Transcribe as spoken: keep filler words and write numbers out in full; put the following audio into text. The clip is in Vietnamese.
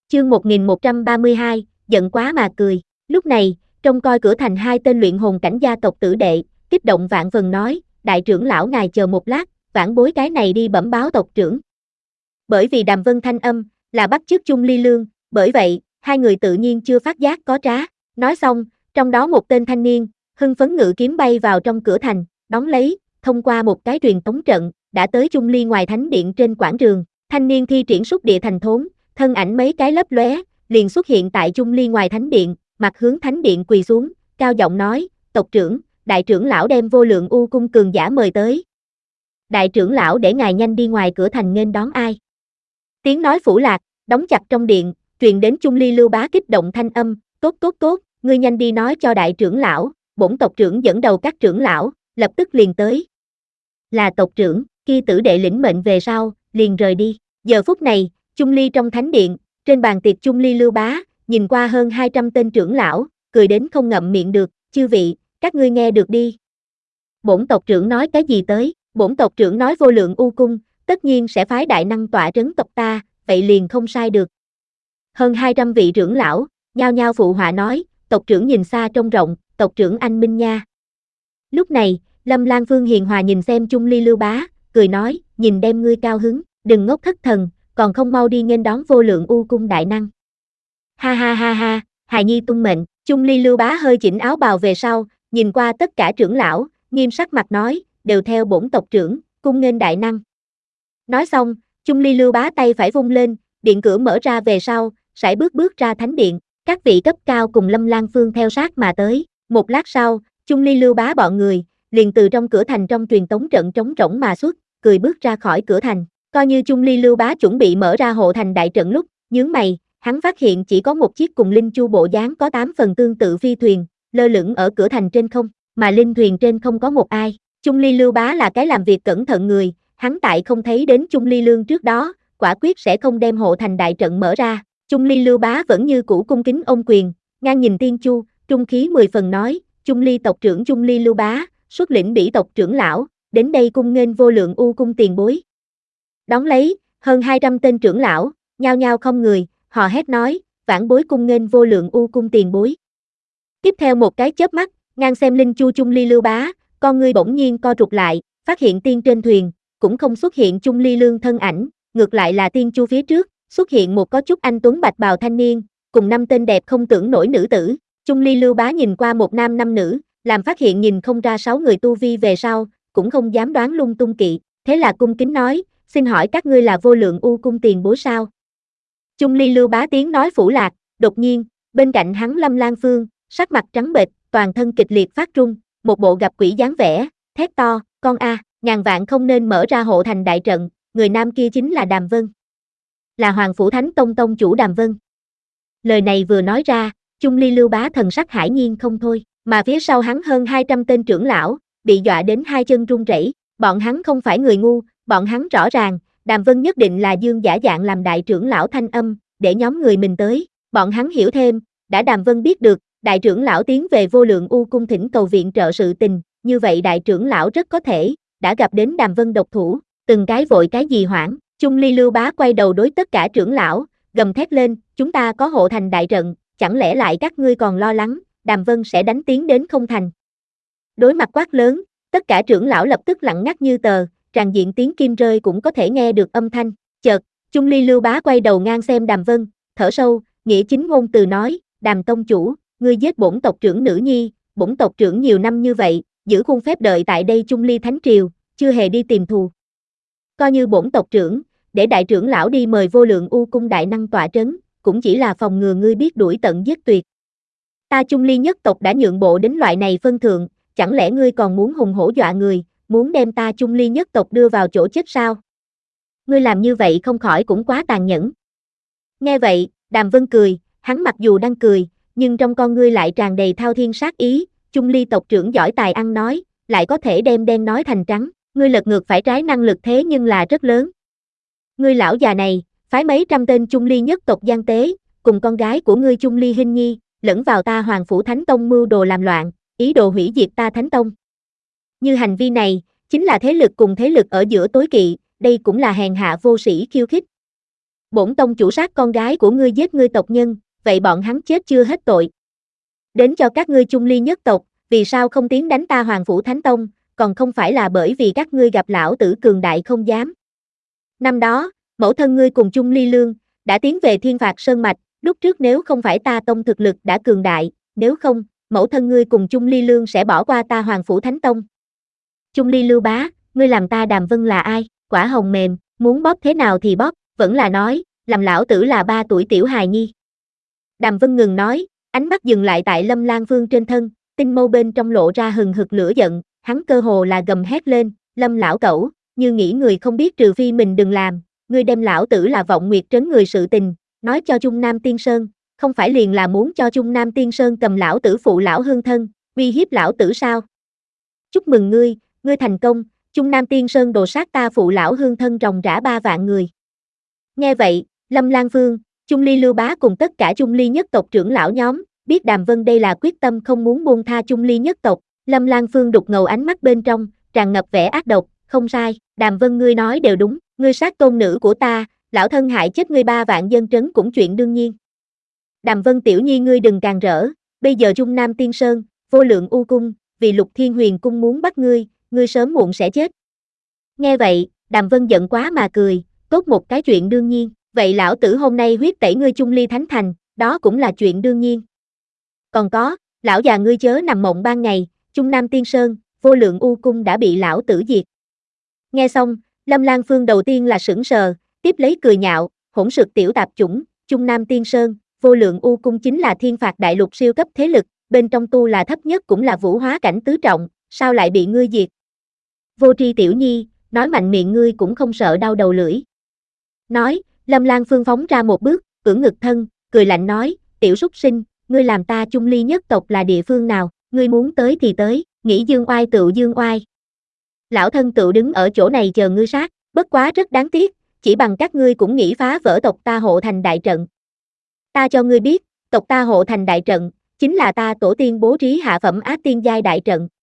Chương một nghìn một trăm ba mươi hai, giận quá mà cười. Lúc này, trông coi cửa thành hai tên luyện hồn cảnh gia tộc tử đệ, kích động vạn phần nói, đại trưởng lão ngài chờ một lát, vãn bối cái này đi bẩm báo tộc trưởng. Bởi vì Đàm Vân thanh âm, là bắt chước Chung Ly Lương, bởi vậy, hai người tự nhiên chưa phát giác có trá. Nói xong, trong đó một tên thanh niên, hưng phấn ngự kiếm bay vào trong cửa thành, đón lấy, thông qua một cái truyền tống trận, đã tới Chung Ly ngoài thánh điện trên quảng trường. Thanh niên thi triển xúc địa thành thốn, thân ảnh mấy cái lấp lóe, liền xuất hiện tại Chung Ly ngoài thánh điện, mặt hướng thánh điện quỳ xuống, cao giọng nói, tộc trưởng, đại trưởng lão đem vô lượng u cung cường giả mời tới. Đại trưởng lão để ngài nhanh đi ngoài cửa thành nghênh đón ai. Tiếng nói phủ lạc, đóng chặt trong điện, truyền đến Chung Ly Lưu Bá kích động thanh âm, tốt tốt tốt, ngươi nhanh đi nói cho đại trưởng lão, bổn tộc trưởng dẫn đầu các trưởng lão, lập tức liền tới. Là tộc trưởng, kia tử đệ lĩnh mệnh về sau, liền rời đi. Giờ phút này, Chung Ly trong thánh điện, trên bàn tiệc Chung Ly Lưu Bá, nhìn qua hơn hai trăm tên trưởng lão, cười đến không ngậm miệng được, chư vị, các ngươi nghe được đi. Bổn tộc trưởng nói cái gì tới, bổn tộc trưởng nói vô lượng u cung, tất nhiên sẽ phái đại năng tọa trấn tộc ta, vậy liền không sai được. Hơn hai trăm vị trưởng lão, nhao nhao phụ họa nói, tộc trưởng nhìn xa trông rộng, tộc trưởng anh minh nha. Lúc này, Lâm Lan Phương hiền hòa nhìn xem Chung Ly Lưu Bá, cười nói, nhìn đem ngươi cao hứng, đừng ngốc thất thần, còn không mau đi nghênh đón vô lượng u cung đại năng. Ha ha ha ha, hài nhi tuân mệnh. Chung Ly Lưu Bá hơi chỉnh áo bào về sau, nhìn qua tất cả trưởng lão, nghiêm sắc mặt nói, đều theo bổn tộc trưởng, cung nghênh đại năng. Nói xong, Chung Ly Lưu Bá tay phải vung lên, điện cửa mở ra về sau, sải bước bước ra thánh điện, các vị cấp cao cùng Lâm Lan Phương theo sát mà tới. Một lát sau, Chung Ly Lưu Bá bọn người, liền từ trong cửa thành trong truyền tống trận trống rỗng mà xuất, cười bước ra khỏi cửa thành. Coi như Chung Ly Lưu Bá chuẩn bị mở ra hộ thành đại trận lúc, nhướng mày, hắn phát hiện chỉ có một chiếc cùng linh chu bộ dáng có tám phần tương tự phi thuyền, lơ lửng ở cửa thành trên không, mà linh thuyền trên không có một ai. Chung Ly Lưu Bá là cái làm việc cẩn thận người, hắn tại không thấy đến Chung Ly Lương trước đó, quả quyết sẽ không đem hộ thành đại trận mở ra. Chung Ly Lưu Bá vẫn như cũ cung kính ôm quyền, ngang nhìn Tiên Chu, trung khí mười phần nói, Chung Ly tộc trưởng Chung Ly Lưu Bá, xuất lĩnh bỉ tộc trưởng lão, đến đây cung nghênh vô lượng u cung tiền bối. Đón lấy, hơn hai trăm tên trưởng lão, nhao nhao không người, họ hét nói, vãn bối cung nghênh vô lượng u cung tiền bối. Tiếp theo một cái chớp mắt, ngang xem linh chu Chung Ly Lưu Bá, con ngươi bỗng nhiên co rụt lại, phát hiện tiên trên thuyền, cũng không xuất hiện Chung Ly Lương thân ảnh, ngược lại là tiên chu phía trước, xuất hiện một có chút anh tuấn bạch bào thanh niên, cùng năm tên đẹp không tưởng nổi nữ tử. Chung Ly Lưu Bá nhìn qua một nam năm nữ, làm phát hiện nhìn không ra sáu người tu vi về sau, cũng không dám đoán lung tung kỵ, thế là cung kính nói, xin hỏi các ngươi là vô lượng u cung tiền bối sao? Chung Ly Lưu Bá tiếng nói phủ lạc, đột nhiên, bên cạnh hắn Lâm Lan Phương, sắc mặt trắng bệch, toàn thân kịch liệt phát run, một bộ gặp quỷ dáng vẻ, thét to, con a, ngàn vạn không nên mở ra hộ thành đại trận, người nam kia chính là Đàm Vân. Là Hoàng Phủ Thánh Tông tông chủ Đàm Vân. Lời này vừa nói ra, Chung Ly Lưu Bá thần sắc hải nhiên không thôi, mà phía sau hắn hơn hai trăm tên trưởng lão, bị dọa đến hai chân run rẩy, bọn hắn không phải người ngu, bọn hắn rõ ràng, Đàm Vân nhất định là dương giả dạng làm đại trưởng lão thanh âm, để nhóm người mình tới, bọn hắn hiểu thêm, đã Đàm Vân biết được, đại trưởng lão tiến về vô lượng u cung thỉnh cầu viện trợ sự tình, như vậy đại trưởng lão rất có thể, đã gặp đến Đàm Vân độc thủ, từng cái vội cái gì hoảng. Chung Ly Lưu Bá quay đầu đối tất cả trưởng lão, gầm thét lên, chúng ta có hộ thành đại trận, chẳng lẽ lại các ngươi còn lo lắng, Đàm Vân sẽ đánh tiến đến không thành. Đối mặt quát lớn, tất cả trưởng lão lập tức lặng ngắt như tờ, tràn diện tiếng kim rơi cũng có thể nghe được âm thanh, chợt, Chung Ly Lưu Bá quay đầu ngang xem Đàm Vân, thở sâu, nghĩa chính ngôn từ nói, Đàm tông chủ, ngươi giết bổn tộc trưởng nữ nhi, bổn tộc trưởng nhiều năm như vậy, giữ khuôn phép đợi tại đây Chung Ly Thánh Triều, chưa hề đi tìm thù. Coi như bổn tộc trưởng, để đại trưởng lão đi mời vô lượng u cung đại năng tọa trấn, cũng chỉ là phòng ngừa ngươi biết đuổi tận giết tuyệt. Ta Chung Ly nhất tộc đã nhượng bộ đến loại này phân thượng, chẳng lẽ ngươi còn muốn hùng hổ dọa người, muốn đem ta Chung Ly nhất tộc đưa vào chỗ chết sao? Ngươi làm như vậy không khỏi cũng quá tàn nhẫn. Nghe vậy, Đàm Vân cười, hắn mặc dù đang cười, nhưng trong con ngươi lại tràn đầy thao thiên sát ý, Chung Ly tộc trưởng giỏi tài ăn nói, lại có thể đem đen nói thành trắng, ngươi lật ngược phải trái năng lực thế nhưng là rất lớn. Ngươi lão già này, phái mấy trăm tên Chung Ly nhất tộc gian tế, cùng con gái của ngươi Chung Ly Hinh Nhi, lẫn vào ta Hoàng Phủ Thánh Tông mưu đồ làm loạn, ý đồ hủy diệt ta Thánh Tông. Như hành vi này, chính là thế lực cùng thế lực ở giữa tối kỵ, đây cũng là hèn hạ vô sĩ khiêu khích. Bổn tông chủ sát con gái của ngươi giết ngươi tộc nhân, vậy bọn hắn chết chưa hết tội. Đến cho các ngươi chung ly nhất tộc, vì sao không tiến đánh ta Hoàng Phủ Thánh Tông, còn không phải là bởi vì các ngươi gặp lão tử cường đại không dám. Năm đó, mẫu thân ngươi cùng chung ly lương, đã tiến về Thiên Phạt Sơn Mạch, lúc trước nếu không phải ta tông thực lực đã cường đại, nếu không, mẫu thân ngươi cùng chung ly lương sẽ bỏ qua ta Hoàng Phủ Thánh Tông. Chung ly lưu bá, ngươi làm ta Đàm Vân là ai, quả hồng mềm, muốn bóp thế nào thì bóp, vẫn là nói, làm lão tử là ba tuổi tiểu hài nhi. Đàm Vân ngừng nói, ánh mắt dừng lại tại Lâm Lang Vương trên thân, tinh mâu bên trong lộ ra hừng hực lửa giận, hắn cơ hồ là gầm hét lên, Lâm lão cẩu, như nghĩ người không biết trừ phi mình đừng làm, ngươi đem lão tử là vọng nguyệt trấn người sự tình, nói cho Trung Nam Tiên Sơn, không phải liền là muốn cho Trung Nam Tiên Sơn cầm lão tử phụ lão hương thân, uy hiếp lão tử sao? Chúc mừng ngươi, ngươi thành công, Trung Nam Tiên Sơn đồ sát ta phụ lão hương thân ròng rã ba vạn người. Nghe vậy, Lâm Lang Vương, Chung Ly Lưu Bá cùng tất cả Chung Ly nhất tộc trưởng lão nhóm, biết Đàm Vân đây là quyết tâm không muốn buông tha Chung Ly nhất tộc, Lâm Lang Vương đục ngầu ánh mắt bên trong, tràn ngập vẻ ác độc, không sai, Đàm Vân ngươi nói đều đúng, ngươi sát tôn nữ của ta, lão thân hại chết ngươi ba vạn dân trấn cũng chuyện đương nhiên. Đàm Vân tiểu nhi ngươi đừng càng rỡ, bây giờ Trung Nam Tiên Sơn, vô lượng u cung, vì Lục Thiên Huyền cung muốn bắt ngươi, ngươi sớm muộn sẽ chết. Nghe vậy, Đàm Vân giận quá mà cười, tốt một cái chuyện đương nhiên, vậy lão tử hôm nay huyết tẩy ngươi Chung Ly Thánh Thành, đó cũng là chuyện đương nhiên. Còn có, lão già ngươi chớ nằm mộng ban ngày, Trung Nam Tiên Sơn, vô lượng u cung đã bị lão tử diệt. Nghe xong, Lâm Lang Phương đầu tiên là sững sờ, tiếp lấy cười nhạo, hỗn sực tiểu tạp chủng, Trung Nam Tiên Sơn, vô lượng u cung chính là thiên phạt đại lục siêu cấp thế lực, bên trong tu là thấp nhất cũng là vũ hóa cảnh tứ trọng, sao lại bị ngươi diệt? Vô tri tiểu nhi, nói mạnh miệng ngươi cũng không sợ đau đầu lưỡi. Nói, Lâm Lang Phương phóng ra một bước, ưỡn ngực thân, cười lạnh nói, tiểu súc sinh, ngươi làm ta Chung Ly nhất tộc là địa phương nào, ngươi muốn tới thì tới, nghĩ dương oai tựu dương oai. Lão thân tựu đứng ở chỗ này chờ ngươi sát, bất quá rất đáng tiếc, chỉ bằng các ngươi cũng nghĩ phá vỡ tộc ta Hộ Thành đại trận. Ta cho ngươi biết, tộc ta Hộ Thành đại trận, chính là ta tổ tiên bố trí hạ phẩm ác tiên giai đại trận.